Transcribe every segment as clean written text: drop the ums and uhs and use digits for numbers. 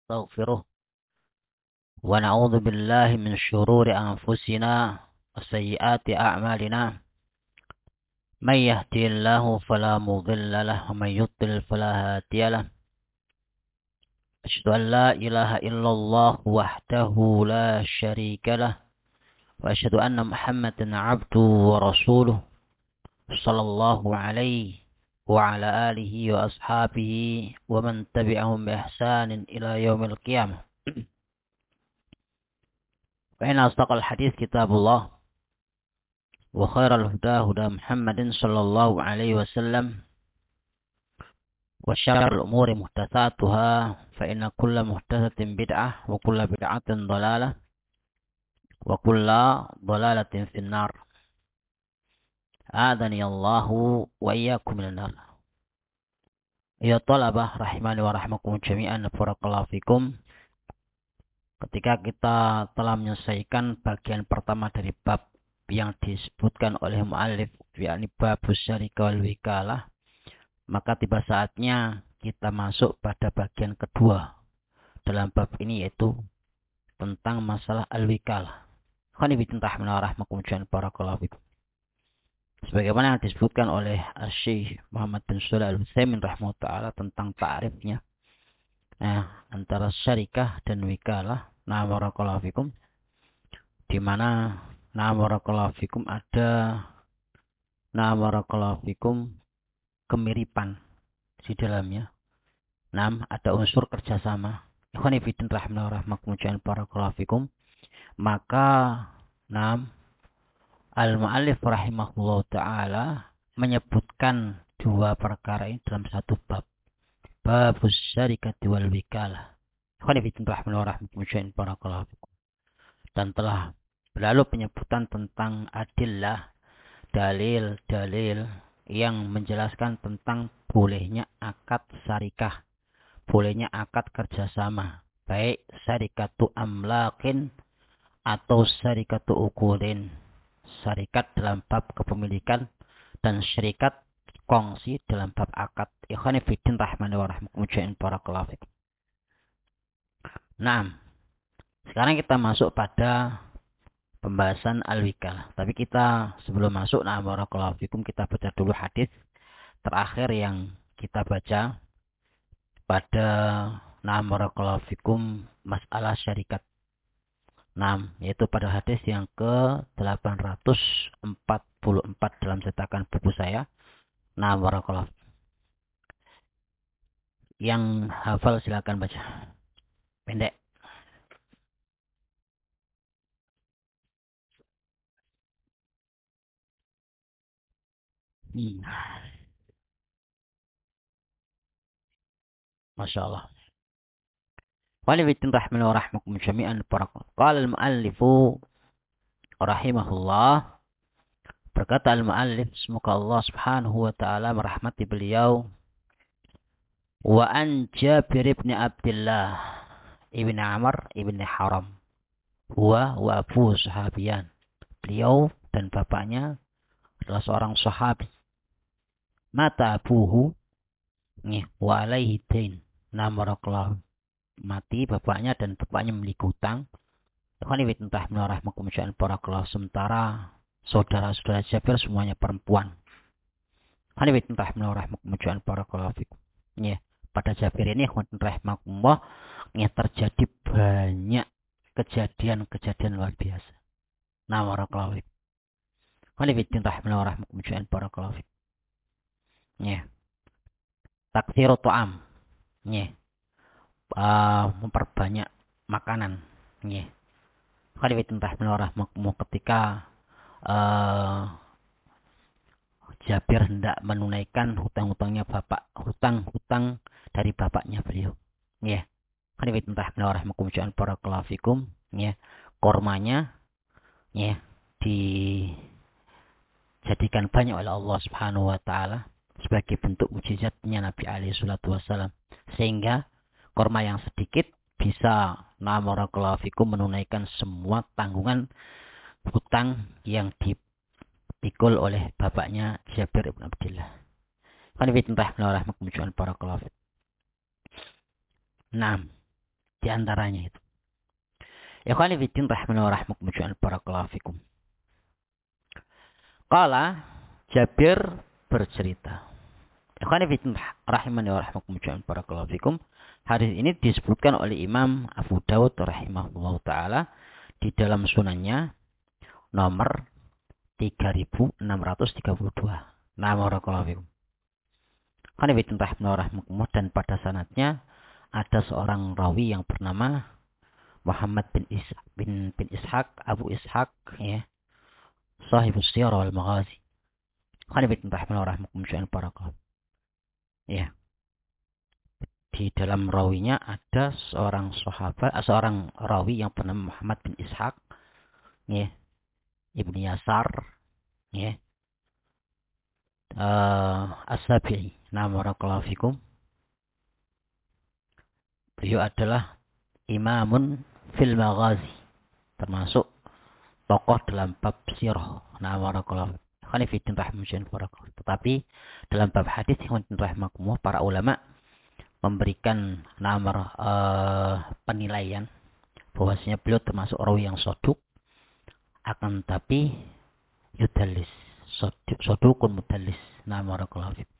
نستغفره ونعوذ بالله من شرور أنفسنا وسيئات أعمالنا من يهدي الله فلا مضل له ومن يضلل فلا هادي له أشهد أن لا إله إلا الله وحده لا شريك له وأشهد أن محمدا عبده ورسوله صلى الله عليه وعلى آله وأصحابه ومن تبعهم بإحسان إلى يوم القيامة. فإن أصدق الحديث كتاب الله وخير الهدى هدى محمد صلى الله عليه وسلم وشر الأمور محدثاتها فإن كل محدثة بدعة وكل بدعة ضلالة وكل ضلالة في النار. آذني الله وإياكم من النار. Ya talabah rahimani wa rahmakum jami'an, barakallahu fikum. Ketika kita telah menyelesaikan bagian pertama dari bab yang disebutkan oleh mu'allif, yakni babus syarika wal wikalah, maka tiba saatnya kita masuk pada bagian kedua dalam bab ini, yaitu tentang masalah al-wikalah. Khani bitin rahimani wa rahmakum jami'an, barakallahu fikum. Sebagaimana yang disebutkan oleh Syekh Muhammad bin Shalih Al-Utsaimin rahimahullah ta'ala tentang ta'rifnya antara syarikah dan wikalah. Nah, barakallahu fikum, di mana barakallahu fikum ada barakallahu fikum kemiripan di dalamnya. Ada unsur kerjasama. Ikhwani fillah rahimani wa rahmakum barakallahu fikum. Maka al-mu'allif rahimahullah ta'ala menyebutkan dua perkara ini dalam satu bab. Babus syarikati wal wikalah. Dan telah berlalu penyebutan tentang adillah, dalil-dalil yang menjelaskan tentang bolehnya akad syarikah, bolehnya akad kerjasama, baik syarikatu amlakin atau syarikatu ukulin, syarikat dalam bab kepemilikan dan syarikat kongsi dalam bab akad. Ikhwani fiddin rahmani wa rahmakum barakallahu fikum. Sekarang kita masuk pada pembahasan al-wikalah. Tapi kita sebelum masuk barakallahu fikum, kita baca dulu hadis terakhir yang kita baca pada barakallahu fikum masalah syarikat. Yaitu pada hadis yang ke-844 dalam cetakan buku saya. Barakallahu. Yang hafal silakan baca. Pendek. Masya Allah. Walibitin rahmani wa rahmakum jami'an barakallahu. Qala al-muallifu rahimahullah. Berkata al-muallif, semoga Allah subhanahu wa ta'ala merahmati beliau. Wa an Jabir ibn Abdullah ibn Amr ibn Haram. Wa abu sahabian. Beliau dan bapaknya adalah seorang sahabi. Mata abuhu wa alaihi dain. Barakallahu. Mati bapaknya dan bapaknya memiliki hutang. Sementara saudara-saudara Jabir semuanya perempuan. Pada Jabir ini terjadi banyak kejadian-kejadian luar biasa. Taktsiru ta'am. Memperbanyak makanan. Ketika Jabir hendak menunaikan hutang-hutangnya bapak, hutang-hutang dari bapaknya beliau. Kormanya dijadikan banyak oleh Allah Subhanahu wa taala sebagai bentuk mukjizatnya Nabi alaihi salatu wasallam, sehingga korma yang sedikit bisa menunaikan semua tanggungan hutang yang dipikul oleh bapaknya Jabir ibn Abdullah. di antaranya itu. Ikhwani fiddin rahimani wa rahmakumullah barakallahu fikum. Qala Jabir bercerita. Ikhwani fiddin rahimani wa rahmakumullah barakallahu fikum. Hadis ini disebutkan oleh Imam Abu Dawud rahimahullah taala di dalam sunannya nomor 3632. Nah, barakallahu fikum. Ikhwani fiddin rahimani wa rahmakumullah, dan pada sanadnya ada seorang rawi yang bernama Muhammad bin Ishaq Abu Ishaq, ya, sahibus siyar wal maghazi. Khani bin rahimahullah barakallahu. Ya. Di dalam rawinya ada seorang rawi yang bernama Muhammad bin Ishaq, ya, Ibnu Yasar, ya. As-Sabi'i. Nah, barakallahu fikum. Beliau adalah imamun fil maghazi, termasuk tokoh dalam bab sirah. Nah, barakallahu khani fiddin rahimahumullah barakallahu. Tetapi dalam bab hadis yang rahimahumullah, para ulama memberikan nomor penilaian bahwasanya beliau termasuk rawi yang soduk, akan tapi yudallis, sodukun mudallis. Nah, barakallahu fikum.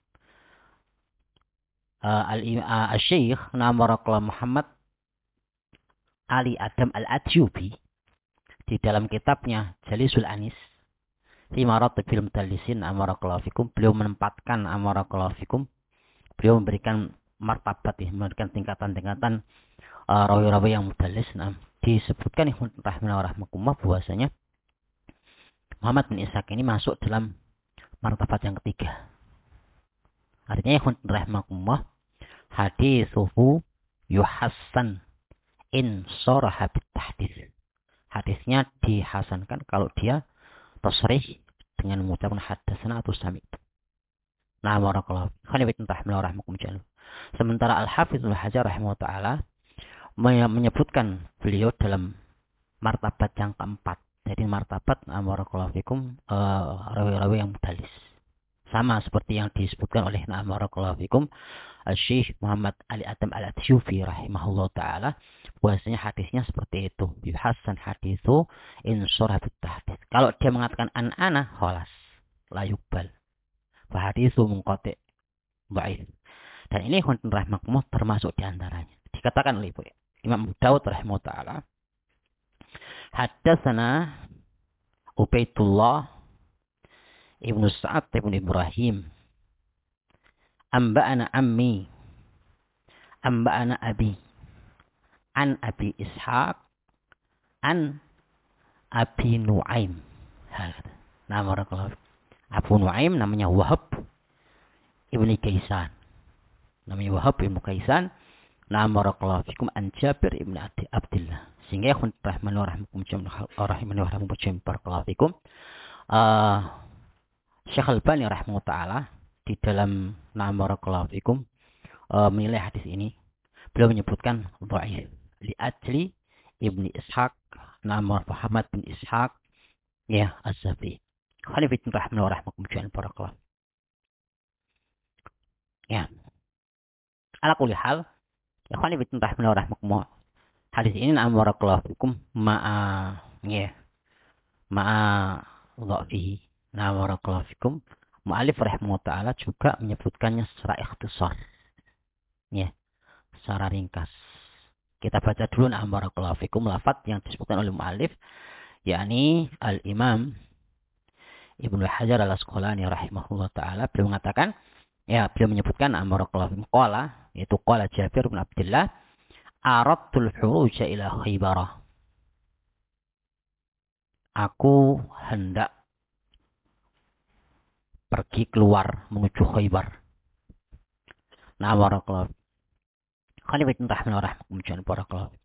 Al-Syekh barakallahu Muhammad Ali Adam Al-Atyubi di dalam kitabnya Jalisul Anis fi Maratibil Mudallisin barakallahu fikum, beliau menempatkan barakallahu fikum, beliau memberikan martabat, memberikan tingkatan-tingkatan rawi-rawi yang mudallis. Nah, disebutkan rahimahullah bahwasanya Muhammad bin Ishaq ini masuk dalam martabat yang ketiga. Artinya rahimahullah hadithuhu yuhassan in saraha bit tahdits. Hadisnya dihasankan kalau dia tasrih dengan mengucapkan hadatsana atau sami'tu. Nah, barakallahu. Khani bin rahimahullah. Sementara Al-Hafidz Ibnu Hajar rahimahullah taala menyebutkan beliau dalam martabat yang keempat. Jadi martabat barakallahu fikum rawi-rawi yang mudallis. Sama seperti yang disebutkan oleh barakallahu fikum Syekh Muhammad Ali Adam Al-Atyubi rahimahullah taala, bahwasanya hadisnya seperti itu. Yuhassan haditsu in surahat tahdits. Kalau dia mengatakan an-ana khalas la yuqbal. Fa haditsu munqati' dhaif. Dan ini rahimahullah termasuk di antaranya. Dikatakan oleh Imam Abu Dawud rahimahullah taala, haddatsana Ubaidullah Ibnu Sa'ad Ibnu Ibrahim, Amba'ana ammi, Amba'ana abi, an Abi Ishaq, an Abi Nu'aim. Nama barakallahu. Abu Nu'aim namanya Wahab Ibnu Kaisan. Namanya Wahab Ibnu Kaisan. Nama barakallahu fikum an Jabir Ibnu Abdullah. Sehingga ya rahimahumullah barakallahu fikum. Syekh Al-Albani rahimahullah taala di dalam barakallahu fikum menilai hadis ini, beliau menyebutkan dhaif li ajli Ibnu Ishaq, nama Muhammad bin Ishaq, ya, Az-Zabi. Khani bin rahimahullah barakallahu. Ya. Ala kulli hal, ya khani bin rahimahullah, hadis ini barakallahu fikum ma'a dhafihi. Nah, barakallahu fikum, mu'alif rahimahullah ta'ala juga menyebutkannya secara ikhtisar. Ya, secara ringkas. Kita baca dulu barakallahu fikum lafaz yang disebutkan oleh mu'alif, yakni Al-Imam Ibnu Hajar Al-Asqalani rahimahullah ta'ala. Beliau mengatakan, ya, beliau menyebutkan barakallahu fikum, qala, yaitu qala Jabir bin Abdullah, aradtul huruja ila Khaybarah. Aku hendak pergi keluar menuju Khaybar. Nah, barakallahu. Khani bin rahimahullah barakallahu.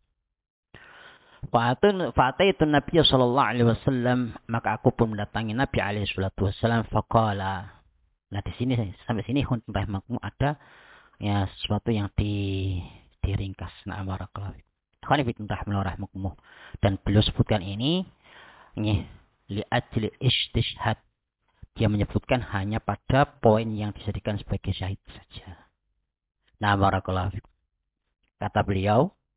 Fa'ataitu Nabi sallallahu alaihi wasallam, maka aku pun mendatangi Nabi alaihi salatu wasallam, faqala. Nah, di sini sampai sini rahimahullah ada ya sesuatu yang diringkas. Nah, barakallahu. Khani bin rahimahullah, dan beliau sebutkan ini li ajli istishhad. Dia menyebutkan hanya pada poin yang dijadikan sebagai syahid saja. Nah, barakallahu fikum. Kata beliau,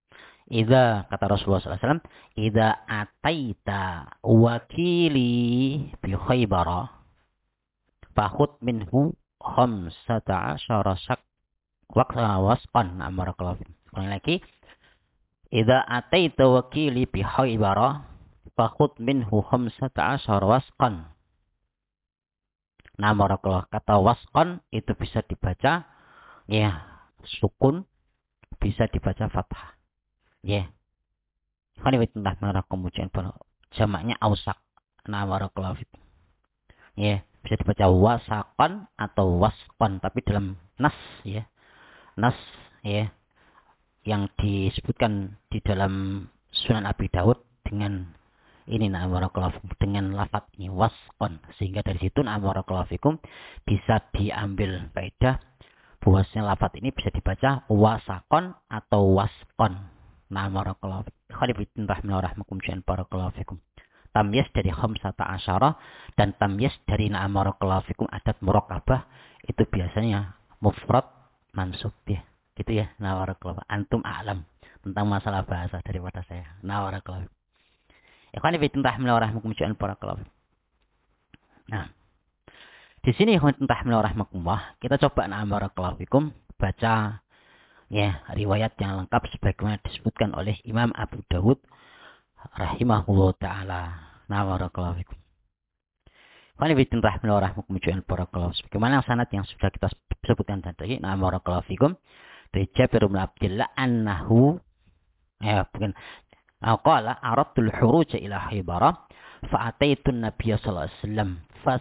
Idza kata Rasulullah SAW, idza ataita wakili bi Khaybar, fakhud minhu khamsata asyara wasqan. Nah, barakallahu fikum. Ulangi lagi. Idza ataita wakili bi Khaybar, fakhud minhu khamsata asyara wasqan. Nah, barakallahu. Kata wasqan itu bisa dibaca ya sukun, bisa dibaca fathah. Ya. Kan itu entah mana kemudian jamaknya ausak. Nah, barakallahu fikum. Ya, bisa dibaca wasaqan atau wasqan, tapi dalam nas ya. Nas ya yang disebutkan di dalam Sunan Abi Daud dengan ini nah barakallahu fikum, dengan lafaz ini wasqan, sehingga dari situ nah barakallahu fikum bisa diambil faedah bahwasanya lafaz ini bisa dibaca wasaqan atau wasqan. Nah barakallahu fikum. Khalifin rahimahumullah barakallahu fikum. Tamyiz dari khamsata asyara dan tamyiz dari na'am barakallahu fikum adat murakkabah itu biasanya mufrad mansub ya. Gitu ya. Nah barakallahu antum a'lam tentang masalah bahasa daripada saya. Nah barakallahu. Ikhwan fillah rahimahumullah barakallahu. Nah, di sini ikhwan rahimahumullah kita coba na'am barakallahu fikum baca ya riwayat yang lengkap sebagaimana disebutkan oleh Imam Abu Dawud rahimahullah ta'ala. Nah barakallahu fikum. Qani bitin rahimahullah barakallahu. Bagaimana sanad yang sudah kita sebutkan tadi. Nah barakallahu fikum. Dari Jabir bin Abdullah annahu bukan qala aradtul huruj ila Khaybar fa ataitu an-nabiy sallallahu alaihi wasallam fa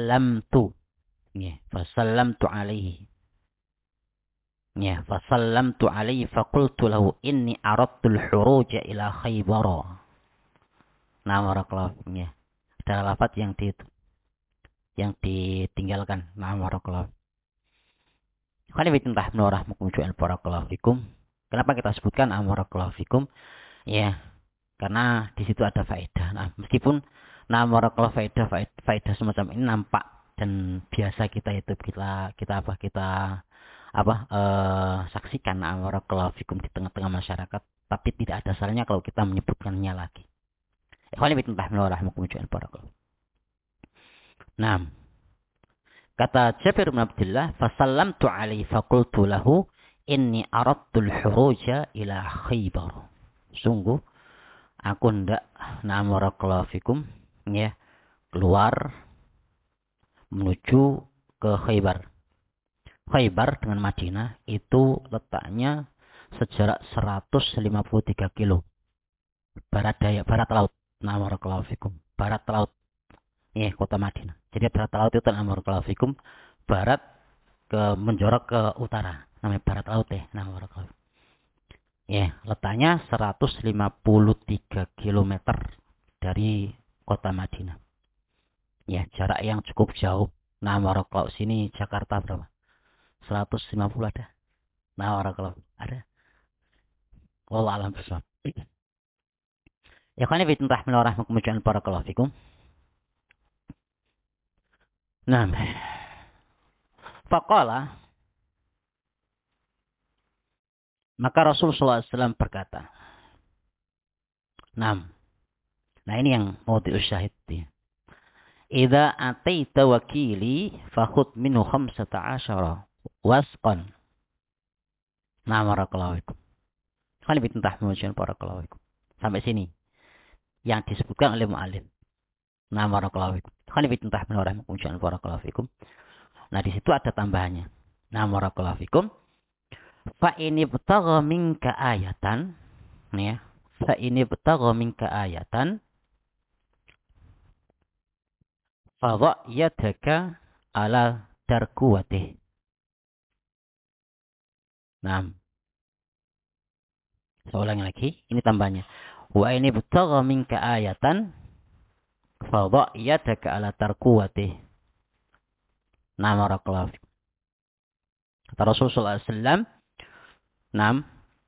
sallamtu alaihi. Ya, fa sallamtu alaihi fa qultu lahu inni aradtul huruj ila Khaybar. Nah, barakallahu ya. Ada lafaz yang ditinggalkan. Nah, barakallahu. Barakallahu fikum. Kenapa kita sebutkan barakallahu fikum? Ya, karena di situ ada faedah. Nah, meskipun barakallahu faedah semacam ini nampak dan biasa kita saksikan barakallahu fikum di tengah-tengah masyarakat, tapi tidak ada salahnya kalau kita menyebutkannya lagi. Nah, kata Jabir bin Abdullah, "Fasallamtu alaihi faqultu lahu inni aradtul huruja ila Khaybar." Sungguh aku hendak barakallahu fikum ya keluar menuju ke Khaybar. Khaybar dengan Madinah itu letaknya sejarak 153 kilo barat laut. Nah, barakallahu fikum. Barat laut. Ya, kota Madinah. Jadi barat laut itu barakallahu fikum. Barat menjorok ke utara. Namanya barat laut ya. Nah, barakallahu. Ya, letaknya 153 km dari kota Madinah. Ya, jarak yang cukup jauh. Nah, barakallahu sini Jakarta berapa? 150 ada. Nah, barakallahu ada. Wallahu a'lam bishawab. Ya kan ibn rahimahumullah barakallahu fikum. Nah, faqala maka Rasulullah SAW berkata. Nah ini yang mau diusyahid ya. Idza ataita wakili fakhud minhu 15 wasqan. Nah, barakallahu fikum. Kan ibn rahimahumullah barakallahu fikum. Sampai sini yang disebutkan oleh mu'allim. Nah, barakallahu fikum. Kan ibn rahimahumullah barakallahu fikum. Nah, di situ ada tambahannya. Nah, barakallahu fikum. Fa ini betagha minka ayatan. Nih ya. Fa ini betagha minka ayatan. Fa dha' yadaka ala darkuwatih. Nah. Saya ulangi lagi. Ini tambahnya. Wa ini betagha minka ayatan. Fa dha' yadaka ala darkuwatih. Nah, barakallahu fikum. Kata Rasulullah SAW. Nah,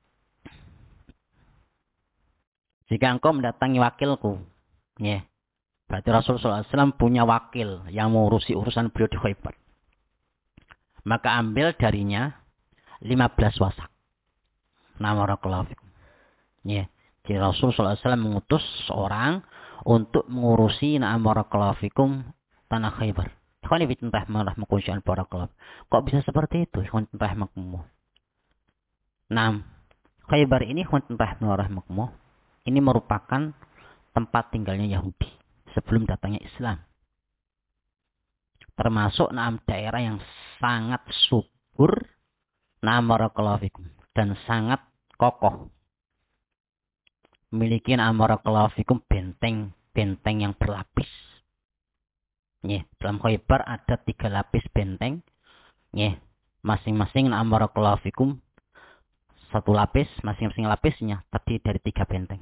jika engkau mendatangi wakilku, ya, berarti Rasulullah SAW punya wakil yang mengurusi urusan beliau di Khaybar. Maka ambil darinya 15 wasak. Nah, barakallahu fikum. Ya. Jadi Rasul sallallahu alaihi wasallam mengutus seorang untuk mengurusi na'am barakallahu fikum tanah Khaybar. Ikhwan fillah rahmatullah barakallahu. Kok bisa seperti itu? Ikhwan fillah rahmatullah. Nah, Khaybar ini ikhwan fillah rahmatullah, ini merupakan tempat tinggalnya Yahudi sebelum datangnya Islam. Termasuk na'am daerah yang sangat subur na'am barakallahu fikum dan sangat kokoh. Memiliki na'am barakallahu fikum benteng yang berlapis. Ya, dalam Khaybar ada 3 lapis benteng. Ya, masing-masing na'am barakallahu fikum 1 lapis, masing-masing lapisnya terdiri dari 3 benteng.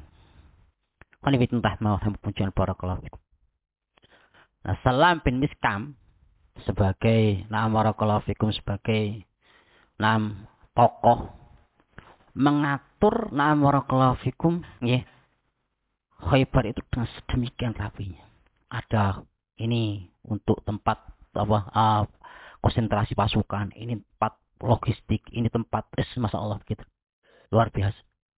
Nah, Salam bin Miskam sebagai na'am barakallahu fikum sebagai na'am tokoh mengatur na'am barakallahu fikum ya Khaybar itu dengan sedemikian rapinya. Ada ini untuk tempat konsentrasi pasukan, ini tempat logistik, ini tempat masya Allah gitu. Luar biasa.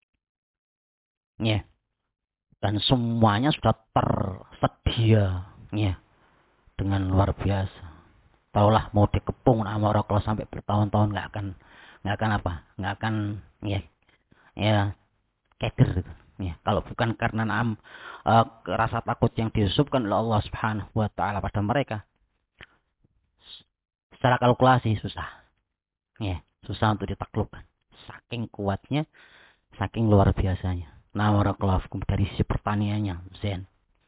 Ya. Dan semuanya sudah tersedia ya dengan luar biasa. Taulah mau dikepung sama orang sampai bertahun-tahun nggak akan ya keder gitu. Ya, kalau bukan karena rasa takut yang disusupkan oleh Allah Subhanahu wa taala pada mereka. Secara kalkulasi susah. Ya, susah untuk ditaklukkan. Saking kuatnya, saking luar biasanya. Nah, barakallahu fikum dari sisi pertaniannya, zen.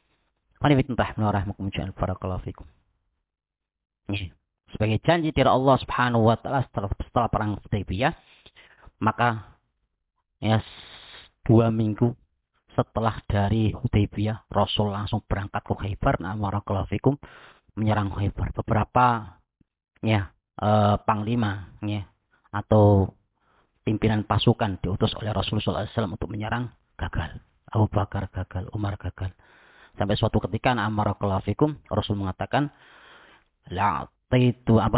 Barakallahu fikum. Ya. Sebagai janji dari Allah Subhanahu wa taala setelah perang Hudaybiyah, maka ya 2 minggu setelah dari Hudaybiyah, Rasul langsung berangkat ke Khaybar, barakallahu fikum, menyerang Khaybar. Beberapa ya panglima ya atau pimpinan pasukan diutus oleh Rasulullah SAW untuk menyerang, gagal. Abu Bakar gagal, Umar gagal. Sampai suatu ketika barakallahu fikum, Rasul mengatakan la'ataitu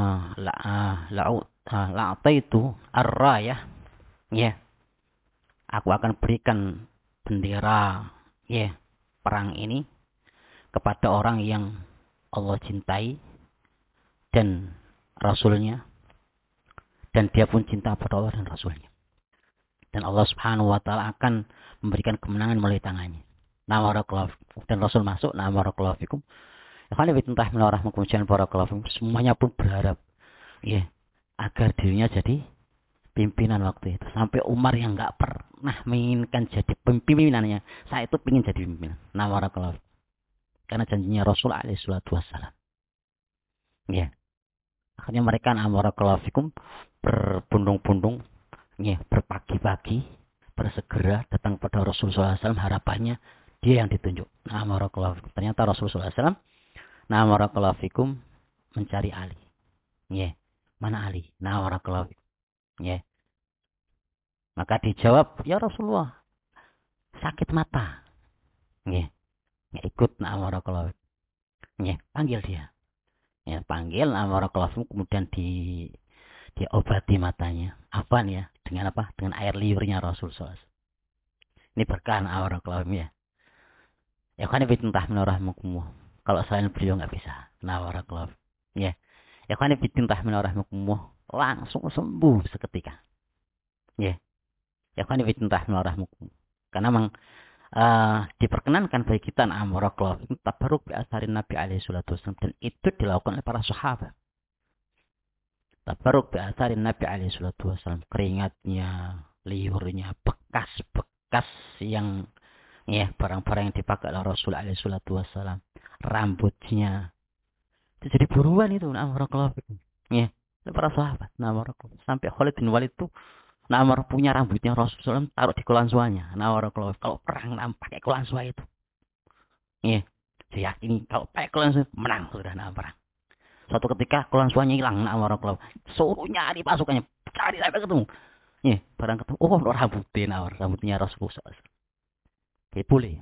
ar-rayah ya. Aku akan berikan bendera ya perang ini kepada orang yang Allah cintai dan Rasulnya, dan dia pun cinta pada Allah dan Rasulnya, dan Allah Subhanahu wa taala akan memberikan kemenangan melalui tangannya. Dan Rasul masuk. Barakallahu fikum. Semuanya pun berharap ya agar dirinya jadi pimpinan waktu itu. Sampai Umar yang nggak pernah menginginkan jadi pimpinannya, saya itu ingin jadi pimpinan. Barakallahu fikum. Karena janjinya Rasul alaihi salatu wassalam. Ya. Akhirnya mereka barakallahu fikum berbondong-bondong ya, berpagi-pagi bersegera datang pada Rasulullah SAW, harapannya dia yang ditunjuk. Barakallahu fikum. Ternyata Rasulullah SAW barakallahu fikum mencari Ali. Ya. Mana Ali? Barakallahu fikum. Ya. Maka dijawab, ya Rasulullah, sakit mata. Ya. Ya ikut barakallahu fikum. Ya, panggil dia. Ya, panggil barakallahu fikum, kemudian diobati matanya. Apa nih ya? Dengan apa? Dengan air liurnya Rasulullah SAW. Ini berkah barakallahu fikum ya. Ya kan bitintah minarahmukumullah. Kalau selain beliau nggak bisa. Barakallahu fikum. Ya. Ya kan bitintah minarahmukumullah, langsung sembuh seketika. Ya. Ya kan bitintah minarahmukumullah. Karena memang diperkenankan bagi kita barakallahu fikum tabarruk bi asarin Nabi alaihi salatu wasallam, dan itu dilakukan oleh para sahabat. Tabarruk bi asarin Nabi alaihi salatu wasallam, keringatnya, liurnya, bekas-bekas yang ya barang-barang yang dipakai oleh Rasul alaihi salatu wasallam, rambutnya itu jadi buruan itu barakallahu fikum. Ya, para sahabat barakallahu, sampai Khalid bin Walid itu punya rambutnya Rasulullah SAW, taruh di kulansuanya. Kalau perang pakai kulansua itu. Iya. Saya yakin kalau pakai kulansua menang sudah perang. Suatu ketika kulansuanya hilang suruh nyari pasukannya, cari sampai ketemu. Iya, barang ketemu. Oh, rambutnya Rasulullah SAW. Oke, boleh.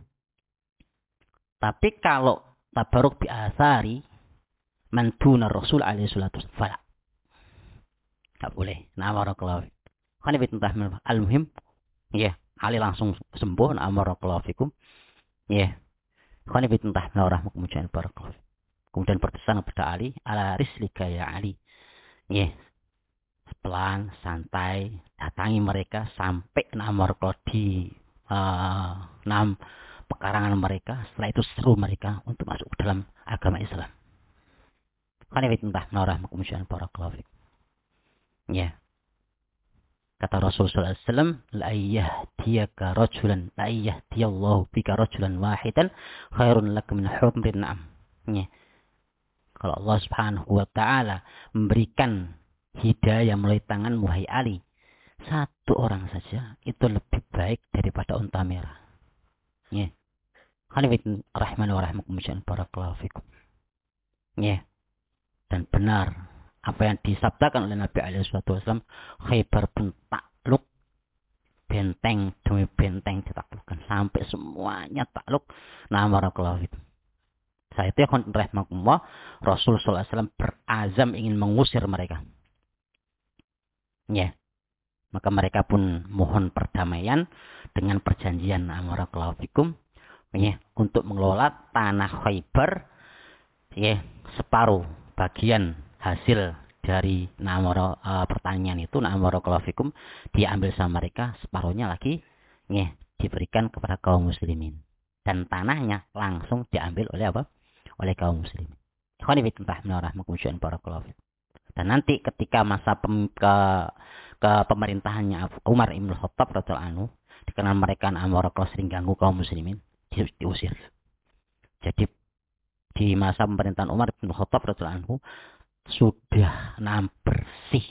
Tapi kalau tabaruk bi asari mantuna Rasul alaihi salatu wasallam, enggak boleh. Barakallahu. Kan al-muhim ya Ali langsung sembuh. Na'am barakallahu fikum. Ya. Khani bitentah rahmatullah barakallahu. Kemudian berpesan kepada Ali, ala rislika ya Ali. Ya. Pelan, santai, datangi mereka sampai na'am barakallahu di enam pekarangan mereka. Setelah itu seru mereka untuk masuk ke dalam agama Islam. Khani bitentah rahmatullah barakallahu. Ya. Kata Rasulullah SAW, la yahdiyaka rajulan, la yahdiyallahu bika rajulan wahidan khairun laka min humrin na'am. Ya. Kalau Allah Subhanahu wa taala memberikan hidayah melalui tangan wahai Ali, satu orang saja itu lebih baik daripada unta merah. Ya. Khanifin rahman wa rahmakum barakallahu fikum. Ya. Dan benar apa yang disabdakan oleh Nabi alaihi wasallam, Khaybar pun takluk, benteng demi benteng ditaklukkan sampai semuanya takluk. Nah, barakallahu fikum. Saat itu rahmatullah, Rasul sallallahu alaihi wasallam berazam ingin mengusir mereka. Ya. Maka mereka pun mohon perdamaian dengan perjanjian barakallahu fikum, ya, untuk mengelola tanah Khaybar, ya, separuh bagian hasil dari pertanian itu barakallahu fikum diambil sama mereka, separuhnya lagi ya diberikan kepada kaum muslimin, dan tanahnya langsung diambil oleh apa? Oleh kaum muslimin. Dan nanti ketika masa ke pemerintahannya Umar Ibn Khattab radhiyallahu anhu, dikenal mereka barakallahu sering ganggu kaum muslimin, diusir. Jadi di masa pemerintahan Umar Ibn Khattab radhiyallahu anhu sudah bersih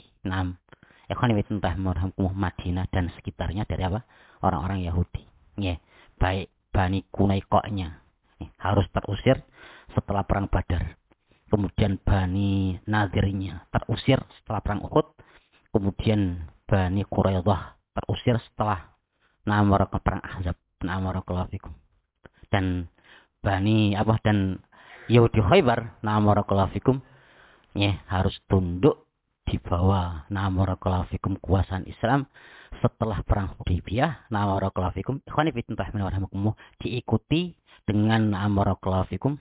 Madinah dan sekitarnya dari apa? Orang-orang Yahudi. Ya, baik Bani Quraikha-nya harus terusir setelah perang Badar. Kemudian Bani Nadirnya terusir setelah perang Uhud. Kemudian Bani Quraidah terusir setelah perang Ahzab. Dan Bani dan Yahudi Khaybar ya, harus tunduk di bawah barakallahu fikum kuasaan Islam setelah perang Hudaybiyah. Barakallahu fikum ikhwani fillah diikuti dengan barakallahu fikum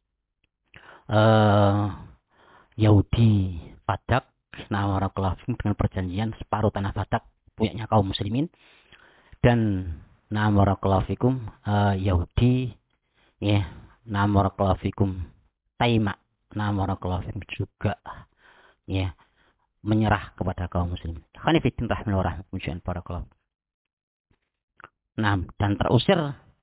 Yahudi Fadak. Barakallahu fikum dengan perjanjian separuh tanah Fadak punyanya kaum muslimin, dan barakallahu fikum Yahudi ya barakallahu fikum Taima barakallahu fikum juga ya menyerah kepada kaum muslimin. Khanifidin rahimahullah barakallahu. Dan terusir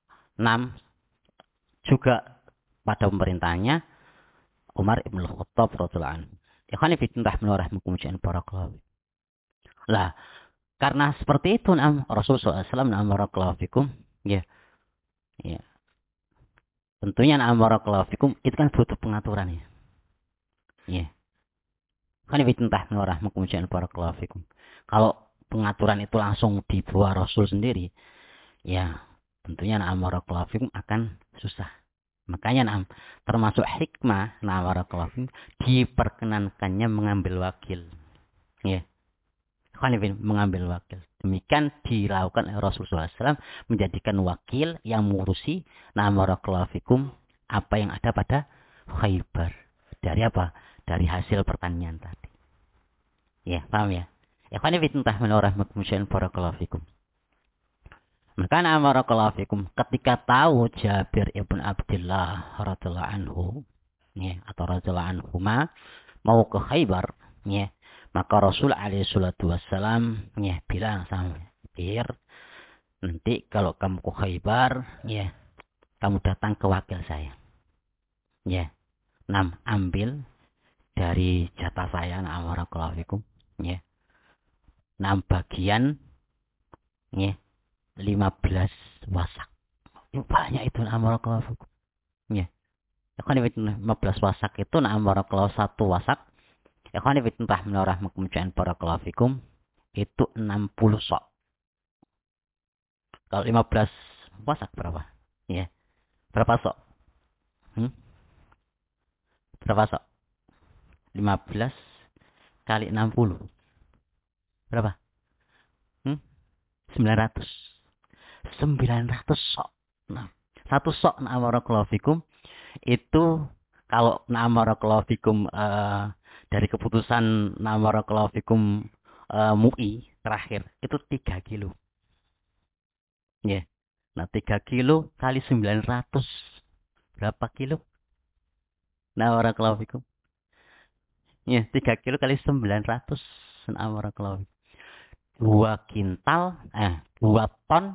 juga pada pemerintahannya Umar Ibn Khattab radhiyallahu anhu. Khanifidin rahimahullah barakallahu. Lah, karena seperti itu Rasulullah SAW barakallahu fikum ya. Ya. Tentunya barakallahu fikum itu kan butuh pengaturan ya. Ya. Kalau pengaturan itu langsung di bawah Rasul sendiri, ya tentunya barakallahu fikum akan susah. Makanya termasuk hikmah barakallahu fikum diperkenankannya mengambil wakil. Ya. Mengambil wakil. Demikian dilakukan oleh Rasulullah SAW, menjadikan wakil yang mengurusi barakallahu fikum apa yang ada pada Khaybar. Dari apa? Dari hasil pertanian tadi. Ya, paham ya? Ikhwani fillah rahmatullahi barakallahu fikum. Maka barakallahu fikum ketika tahu Jabir ibn Abdullah radhiyallahu anhu ya, atau radhiyallahu anhuma mau ke Khaybar ya, maka Rasul alaihi salatu wassalam ya bilang sama Jabir, nanti kalau kamu ke Khaybar ya, kamu datang ke wakil saya. Ya. Ambil dari jatah saya barakallahu fikum ya. 6 bagian ya 15 wasak. Itu banyak itu barakallahu fikum. Ya. Kan 15 wasak itu barakallahu 1 wasak. Kan barakallahu fikum itu 60 sok. Kalau 15 wasak berapa? Ya. Berapa sok? Berapa sok? 15 kali 60. Berapa? 900. 900 sok. Nah, satu sok na'am barakallahu fikum itu kalau na'am barakallahu fikum dari keputusan na'am barakallahu fikum MUI terakhir itu 3 kilo. Ya. Nah, 3 kilo kali 900 berapa kilo? Na'am barakallahu fikum. Ya, 3 kilo kali 900 na'am barakallahu fikum. 2 kintal 2 ton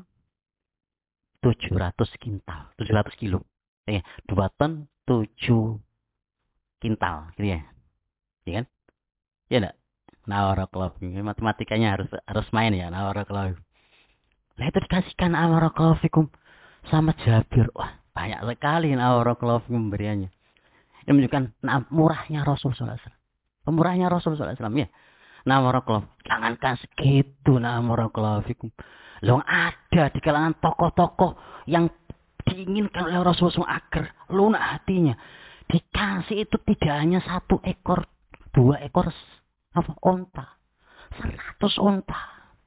700 kintal, 700 kilo. Ya, 2 ton 7 kintal, gitu ya. Ya kan? Ya enggak? Nawarakallahu. Matematikanya harus main ya, nawarakallahu. Nah, itu dikasihkan nawarakallahu fikum sama Jabir. Wah, banyak sekali nawarakallahu fikum pemberiannya. Ini menunjukkan murahnya Rasul sallallahu alaihi wasallam. Pemurahnya Rasul sallallahu alaihi wasallam ya. Nawarakallahu. Jangankan segitu nawarakallahu fikum. Loh, ada di kalangan tokoh-tokoh yang diinginkan oleh Rasulullah agar lunak hatinya. Dikasih itu tidak hanya 1 ekor, 2 ekor onta, 100 onta.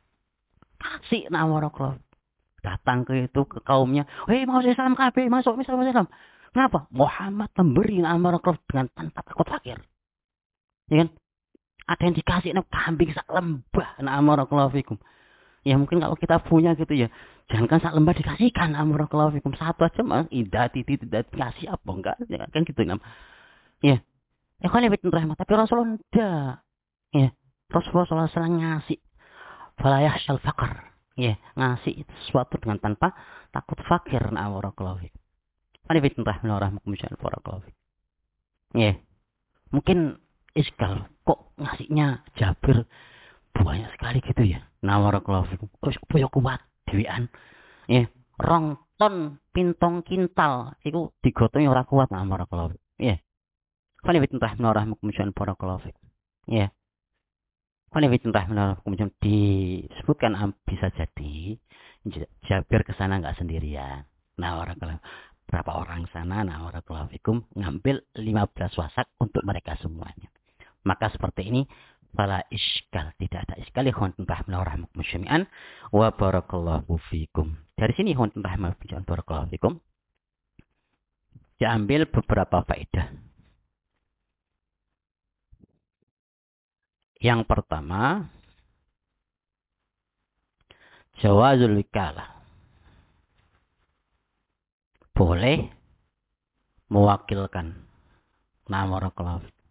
Kasih nawarakallahu. Datang ke kaumnya. Hei, mau Islam kabeh, masuk Islam. Kenapa? Muhammad memberi nawarakallahu dengan tanpa takut fakir. Ya kan? Ada yang dikasih kambing sak lembah nawarakallahu fikum. Ya mungkin kalau kita punya gitu ya, jangan sak lembah dikasihkan amarakallahu fikum, 1 aja mah tidak dikasih apa enggak ya, kan gitu ya. Ya kan ibn rahmat, tapi Rasulullah enggak. Ya, Rasulullah SAW ngasih falayah syal fakir. Ya, ngasih sesuatu dengan tanpa takut fakir amarakallahu fikum. Kan ibn rahmat barakallahu fikum. Ya. Mungkin iskal kok ngasihnya Jabir banyak sekali gitu ya. Nawarakallahu fikum. Kaya kuat dhewean. Ya, 2 ton pintong kintal iku digotongi ora kuat nawarakallahu. Ya. Kali wit entah menarahmukum barakallahu fikum. Ya. Kali wit entah menarahmukum disebutkan bisa jadi Jabir ke sana enggak sendirian. Nawarakallahu. Berapa orang sana nawarakallahu fikum ngambil 15 wasak untuk mereka semuanya. Maka seperti ini fala iskal, tidak ada iskal. Ikhwan rahimahumullah jami'an wa barakallahu fikum. Dari sini ikhwan rahimahumullah barakallahu fikum diambil beberapa faedah. Yang pertama, jawazul wikalah. Boleh mewakilkan. Nah, barakallahu fikum.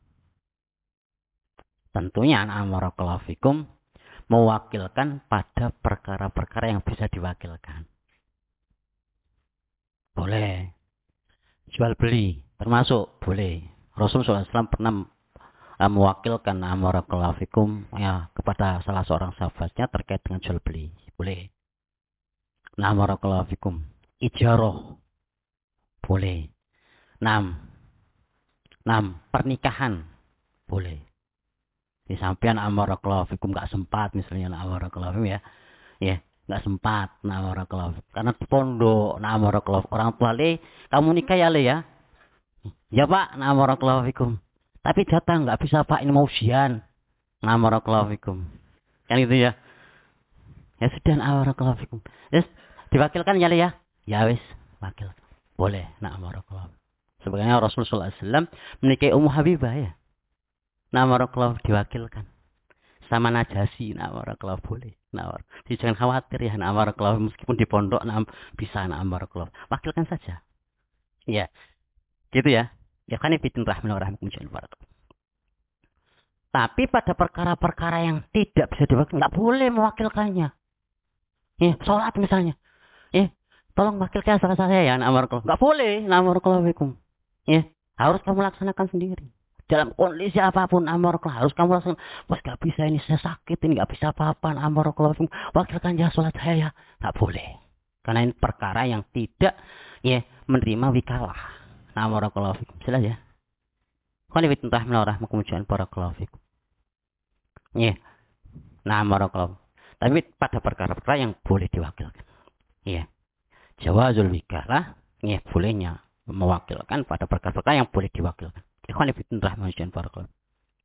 Tentunya barakallahu fikum mewakilkan pada perkara-perkara yang bisa diwakilkan. Boleh. Jual beli termasuk boleh. Rasulullah SAW pernah mewakilkan barakallahu fikum ya kepada salah seorang sahabatnya terkait dengan jual beli. Boleh. Nah, barakallahu fikum. Ijarah. Boleh. 6. Pernikahan. Boleh. Di sampean barakallahu fikum enggak sempat misalnya barakallahu fikum ya. Ya, enggak sempat barakallahu fikum. Karena di pondok barakallahu orang tua kamu nikah ya ya. Ya Pak, barakallahu fikum. Tapi datang enggak bisa Pak, ini mau ujian. Barakallahu fikum. Kan itu ya. Ya sudah barakallahu fikum. Terus diwakilkan ya ya. Ya wis, wakil. Boleh barakallahu. Sebagaimana Rasulullah SAW menikahi Ummu Habibah ya. Barakallahu diwakilkan sama Najasi. Barakallahu boleh. Jangan khawatir ya. Barakallahu meskipun di pondok bisa barakallahu. Wakilkan saja. Ya. Gitu ya. Ya kan ibn rahimahumullah barakallahu. Tapi pada perkara-perkara yang tidak bisa diwakilkan, enggak boleh mewakilkannya. Ya, salat misalnya. Ya, tolong wakilkan salah saya ya. Barakallahu. Enggak boleh. Barakallahu fikum. Ya, harus kamu laksanakan sendiri. Dalam kondisi apapun harus kamu laksanakan. Bos gak bisa ini, saya sakit ini, gak bisa apa-apa. Wakilkan ya sholat saya. Gak boleh. Karena ini perkara yang tidak ya menerima wikalah. Jelas ya. Ya. Tapi pada perkara-perkara yang boleh diwakilkan. Ya. Jawazul wikalah. Ya, bolehnya mewakilkan pada perkara-perkara yang boleh diwakilkan. Ikhwan rahimahumullah barakallahu.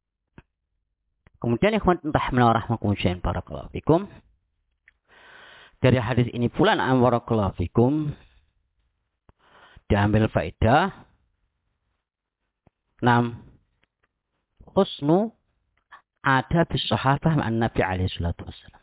Kemudian ikhwan rahimahumullah barakallahu fikum. Dari hadis ini pula barakallahu fikum diambil faedah 6 husnu ada bis sahabah an Nabi alaihi salatu wasallam.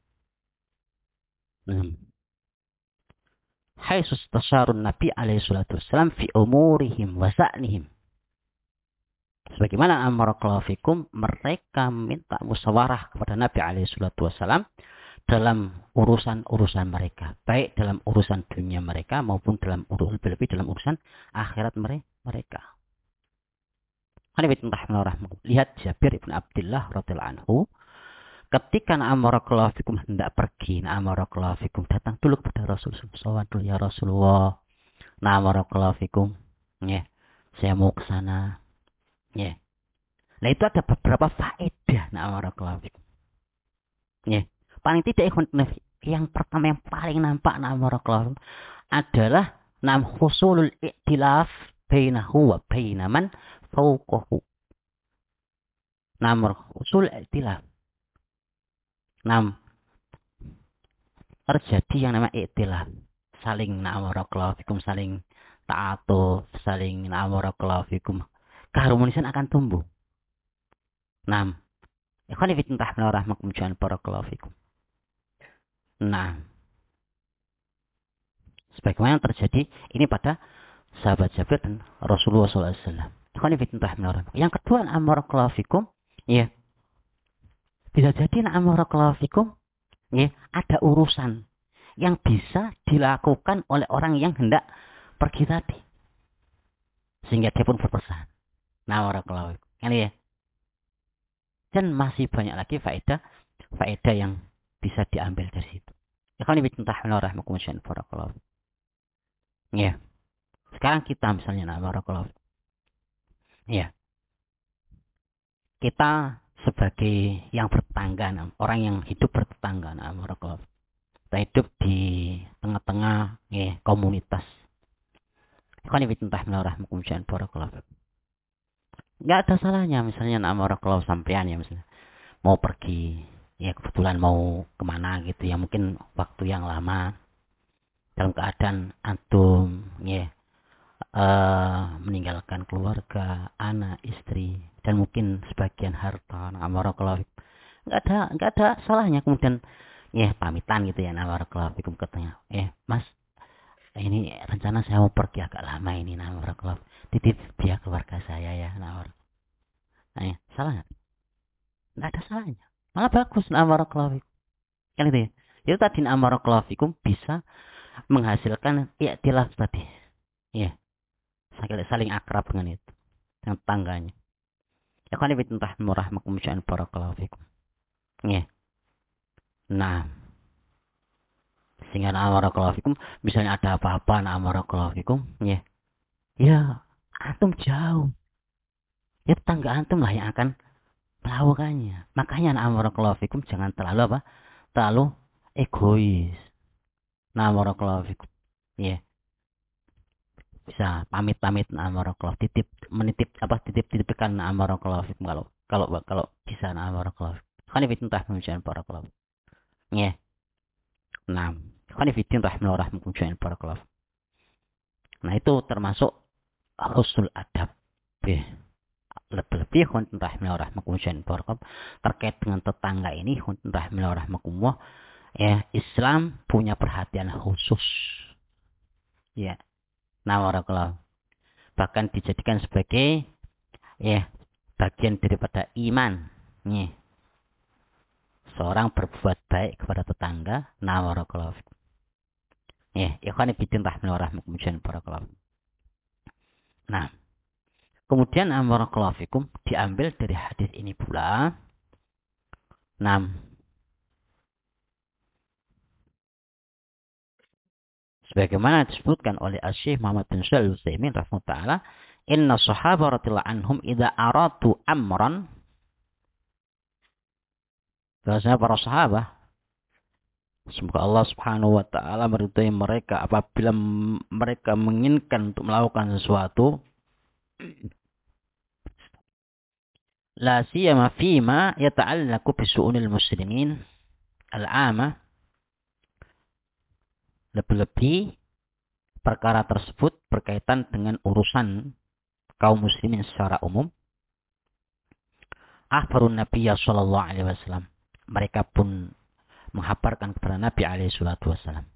6 haitsu istasharun Nabi alaihi salatu wasallam fi umurihim wa sa'nihim. Sebagaimana barakallahu fikum mereka minta musyawarah kepada Nabi alaihi salatu wasallam dalam urusan-urusan mereka, baik dalam urusan dunia mereka maupun dalam lebih-lebih dalam urusan akhirat mereka. Lihat Jabir ibn Abdullah radhiyallahu anhu ketika barakallahu fikum hendak pergi, barakallahu fikum datang dulu kepada Rasulullah SAW, ya Rasulullah, barakallahu fikum, ya, saya mau ke sana, ya. Nah itu ada beberapa faedah, barakallahu fikum, ya. Paling tidak yang pertama yang paling nampak barakallahu adalah husulul i'tilaf bainahu wa baina man fawqahu. Husul i'tilaf. Terjadi yang namanya i'tilaf, saling barakallahu fikum, saling ta'atuf, saling barakallahu fikum. Keharmonisan akan tumbuh. Ikhwan fillah rahmatullah barakallahu fikum. Sebagaimana terjadi ini pada sahabat Jabir dan Rasulullah SAW. Yang kedua, barakallahu fikum, ya, bisa jadi barakallahu fikum, ya, ada urusan yang bisa dilakukan oleh orang yang hendak pergi tadi, sehingga dia pun berpesan. Barakallahu fikum, ya. Dan masih banyak lagi faedah yang bisa diambil dari situ. Ya. Sekarang kita misalnya barakallahu. Ya. Kita sebagai yang bertetangga, orang yang hidup bertetangga, barakallahu. Kita hidup di tengah-tengah komunitas. Enggak ada salahnya misalnya barakallahu sampean ya misalnya mau pergi, ya kebetulan mau kemana gitu ya, mungkin waktu yang lama dalam keadaan antum ya meninggalkan keluarga, anak, istri dan mungkin sebagian harta, barakallahu. Enggak ada salahnya kemudian ya pamitan gitu ya, barakallahu fikum, katanya Mas, ini rencana saya mau pergi agak lama ini, barakallahu, titip dia keluarga saya ya, ya, salah nggak? Nggak ada salahnya, malah bagus, barakallahu fikum. Kan itu ya. Itu tadi barakallahu fikum bisa menghasilkan i'tilaf tadi. Ya. Saling akrab dengan itu, dengan tangganya. Ya kan ibn rahmakum barakallahu fikum. Ya. Nah, sehingga barakallahu fikum misalnya ada apa-apa barakallahu fikum, ya. Ya, antum jauh. Ya tetangga antum lah yang akan melakukannya. Makanya barakallahu fikum jangan terlalu egois. Barakallahu fikum. Ya. Bisa pamit-pamit barakallahu, titipkan barakallahu fikum kalau bisa barakallahu. Khonifidin rahimahumullah barakallahu. Ya. Nah, khonifidin rahimahumullah barakallahu. Nah, itu termasuk husnul adab. Lebih-lebih khonifidin rahimahumullah barakallahu terkait dengan tetangga ini, khonifidin rahimahumullah, ya, Islam punya perhatian khusus. Ya. Barakallahu. Bahkan dijadikan sebagai ya bagian daripada iman. Ya. Seorang berbuat baik kepada tetangga. Barakallahu. Ya, ikhwan fillah rahmatullah barakallahu. Nah, kemudian barakallahu fikum diambil dari hadis ini pula. Sebagaimana disebutkan oleh Syekh Muhammad bin Shalih Al-Utsaimin rahimahullah, inna sahabah radhiyallahu anhum idza aradu amran, bahasanya para sahabat, semoga Allah Subhanahu wa taala meridhai mereka apabila mereka menginginkan untuk melakukan sesuatu, la siyama fima yata'allaqu bi su'unil muslimin al-'amah, Lebih-lebih perkara tersebut berkaitan dengan urusan kaum muslimin secara umum. Akhbarun Nabiya sallallahu alaihi wasallam. Mereka pun menghabarkan kepada Nabi alaihi salatu wasallam.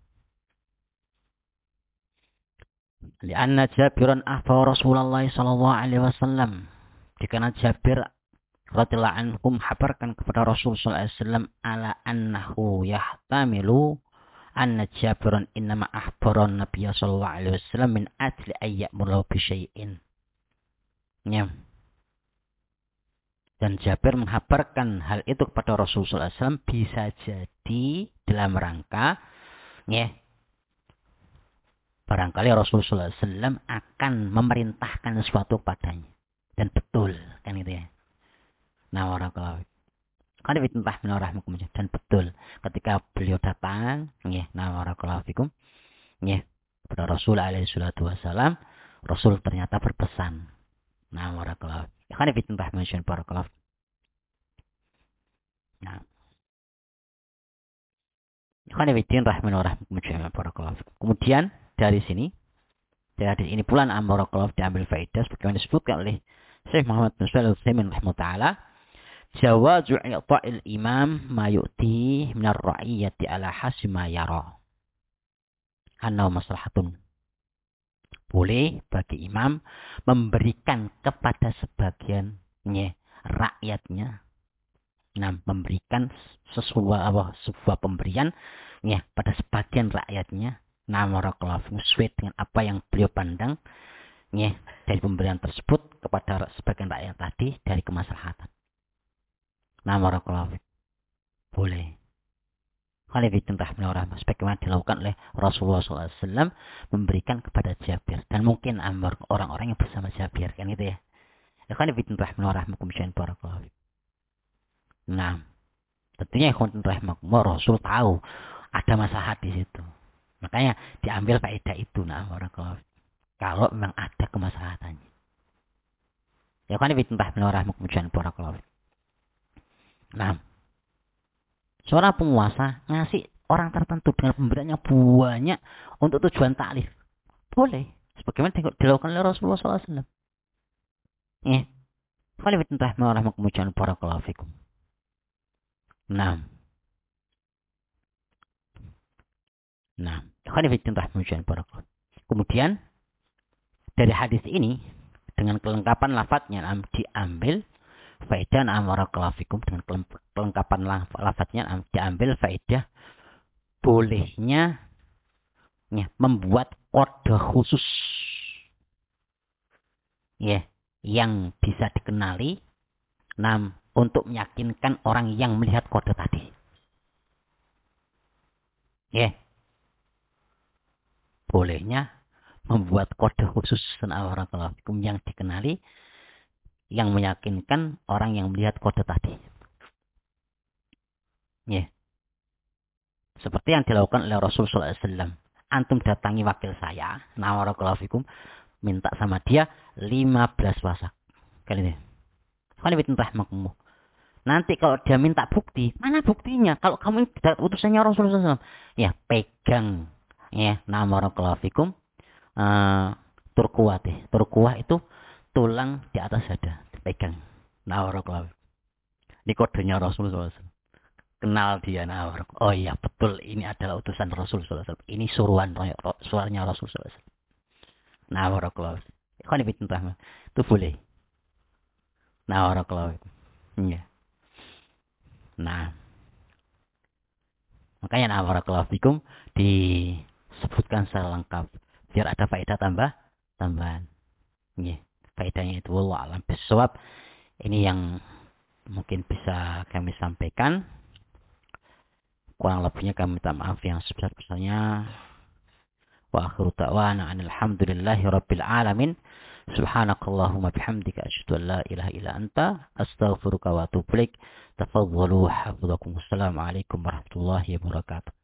Lianna Jabiran akhbar Rasulullah sallallahu alaihi wasallam. Karena Jabir radhiyallahu anhu menghabarkan kepada Rasul sallallahu alaihi wasallam ala annahu yahtamilu anna Jabiran innama akhbaran Nabiya sallallahu alaihi wasallam min ajli ayyamuru bi syai'in. Ya. Dan Jabir menghabarkan hal itu kepada Rasulullah SAW bisa jadi dalam rangka, ya, barangkali Rasulullah SAW akan memerintahkan sesuatu padanya. Dan betul, kan itu ya. Nah, warakallahu. Kan ditentah menarahmukum. Dan betul, ketika beliau datang, ya, nah, warakallahu fikum, ya, kepada Rasulullah SAW, Rasul ternyata berpesan. Nah, warakallahu. Kan ditentah mention barakallahu. Nah, kemudian dari sini, dari ini pula barakallahu diambil faedah sebagaimana disebutkan oleh Syekh Muhammad bin Shalih Al-Utsaimin rahimahullah, jawazu i'ta'il imam ma yu'ti min ar-ra'iyyati ala hasbi ma yara annahu maslahatun. Boleh bagi imam memberikan kepada sebagiannya rakyatnya, nah, memberikan sebuah pemberian, ya, pada sebagian rakyatnya, nah, warakallahu sesuai dengan apa yang beliau pandang, ya, dari pemberian tersebut kepada sebagian rakyat tadi dari kemaslahatan. Nah, warakallahu boleh. Kali ditentah menorah sebagaimana dilakukan oleh Rasulullah SAW memberikan kepada Jabir, dan mungkin orang-orang yang bersama Jabir, kan itu ya. Kali ditentah menorah mukumsyain barakallahu. Nah, tentunya ikhwan rahimakumullah, Rasul tahu ada maslahat di situ. Makanya diambil faedah itu, nah, barakallahu. Kalau memang ada kemaslahatannya. Ya kan ditentah menorah mukumsyain barakallahu. Nah, seorang penguasa ngasih orang tertentu dengan pemberian yang banyak untuk tujuan taklif. Boleh. Sebagaimana dilakukan oleh Rasulullah SAW. Ya. Kalau ditentah menorah mukumsyain barakallahu fikum. Nah, kemudian dari hadis ini dengan kelengkapan lafadznya diambil faedah dengan kelengkapan lafadznya diambil faedah bolehnya, ya, membuat kode khusus, ya, yang bisa dikenali, untuk meyakinkan orang yang melihat kode tadi. Ya. Bolehnya membuat kode khusus yang dikenali, yang meyakinkan orang yang melihat kode tadi. Ya. Seperti yang dilakukan oleh Rasulullah SAW. Antum datangi wakil saya, nawarakallahu, minta sama dia 15 wasak. Kali ini. Kali ditentah makmu. Nanti kalau dia minta bukti, mana buktinya? Kalau kamu utusannya Rasulullah SAW, ya pegang, ya, barakallahu fikum, turkuah deh. Turkuah itu tulang di atas dada, pegang. Barakallahu. Ini kodenya Rasulullah SAW. Kenal dia, oh iya betul, ini adalah utusan Rasulullah SAW. Ini suaranya Rasulullah SAW. Barakallahu. Kan itu boleh. Barakallahu. Iya. Nah, makanya barakallahu fikum disebutkan secara lengkap biar ada faedah tambahan. Ya, faedahnya itu wallahu a'lam bishawab. Ini yang mungkin bisa kami sampaikan. Kurang lebihnya kami minta maaf yang sebesar-besarnya. Wa akhiru da'wana alhamdulillahi rabbil alamin. Subhanakallahumma bihamdika asyhadu an la ilaha illa anta astaghfiruka wa atubu ilaik. Tafadhalu hafizakumullah. Assalamualaikum warahmatullahi wabarakatuh.